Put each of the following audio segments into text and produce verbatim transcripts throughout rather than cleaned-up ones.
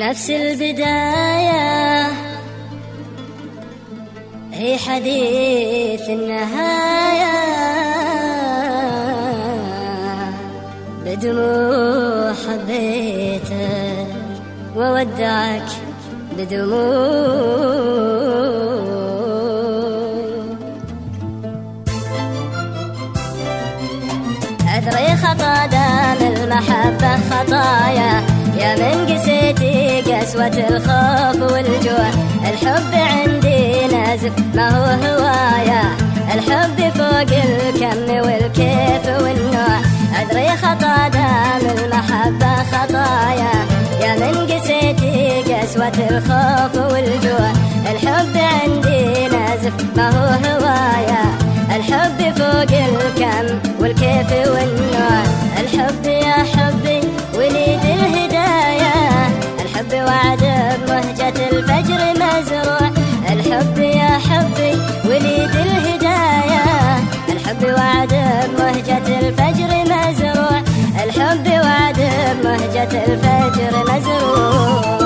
نفس البداية هي حديث النهاية، بدموع حبيتك وودعك بدموع. أدري خطا دام المحبة خطايا، يا من قسيتي قسوة الخوف والجوع. الحب عندي نازف ما هو هوايا، الحب فوق الكم والكيف والنوع. أدري خطا دام المحبة خطايا، يا من قسيتي قسوة الخوف والجوع. الحب عندي نازف ما هو هوايا، الحب فوق الكم والكيف والنوع. الحب يا حبي وليد الهدايا، الحب وعد بمهجة الفجر مزروع. الحب يا حبي وليد الهدايا، الحب وعد بمهجة الفجر مزروع. الحب وعد بمهجة الفجر مزروع.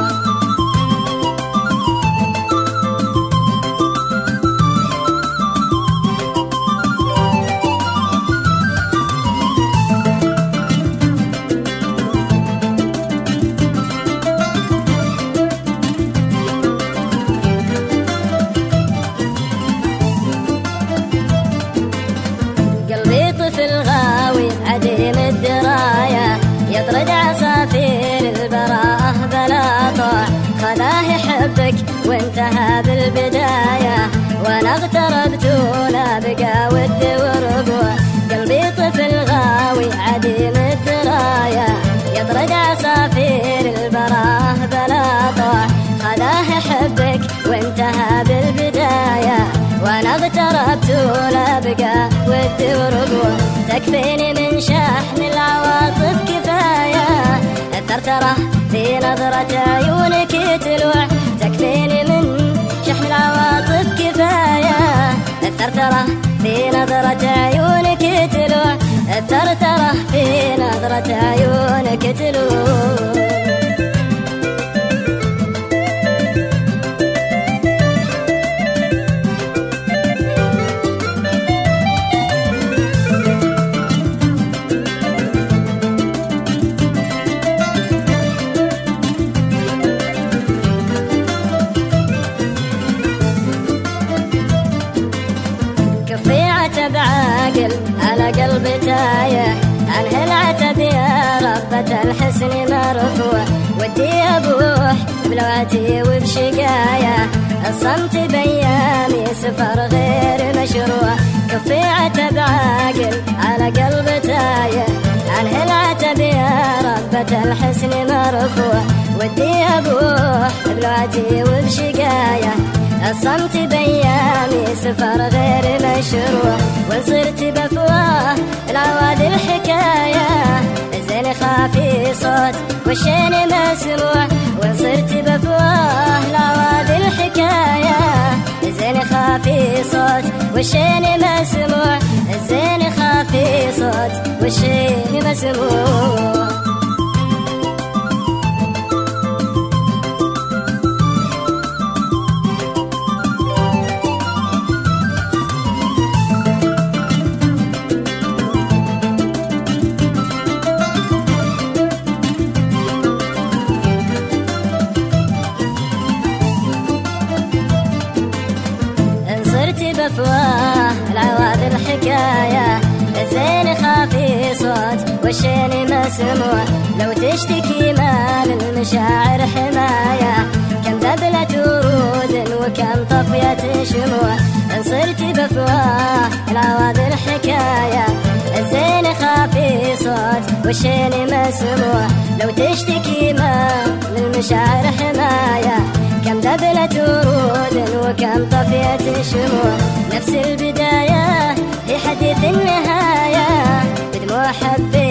عديم الدراية يطرد عصافير البراءة بلا طوع. خلاه يحبك وانتهى بالبداية، وانا اغتربت ولا بقى ود ورجوع. قلبي طفل غاوي عديم الدراية يطرد عصافير البراءة بلا طوع. خلاه يحبك وانتهى بالبداية، وانا اغتربت ولا بقى ود ورجوع. تكفيني من شحن العواطف كفاية، الثرثرة في نظرة عيونك تلوع. تكفيني من شحن العواطف كفاية، الثرثرة في نظرة عيونك تلوع. الثرثرة في نظرة عيونك تلوع. بعاقل على قلب تايه، عنه العتب يا ربة الحسن مرفوع. ودي أبوح بلوعتي وبشقايا، الصمت بيامي سفر غير مشروع. كفي عتب عاقل على قلب تايه، عنه العتب يا ربة الحسن مرفوع. ودي أبوح بلوعتي وبشقايا، الصمت بيامي سفر غير مشروع. وصرت بفواه العواد الحكاية، الزين خافي صوت والشين مسموع. وصرت بفواه العواد الحكاية، الزين خافي صوت والشين مسموع. الزين خافي صوت والشين مسموع. بفواه العواد الحكاية، الزين خافي صوت والشين مسموع. لو تشتكي ما للمشاعر حماية، كم ذبلة ورود وكم طفية شموع. صرت بفواه العواد الحكاية، الزين خافي صوت والشين مسموع. لو تشتكي ما للمشاعر حماية، كم ذبلة ورود وكم طفية شموع. نفس البداية هي حديث النهاية، بدموع حبي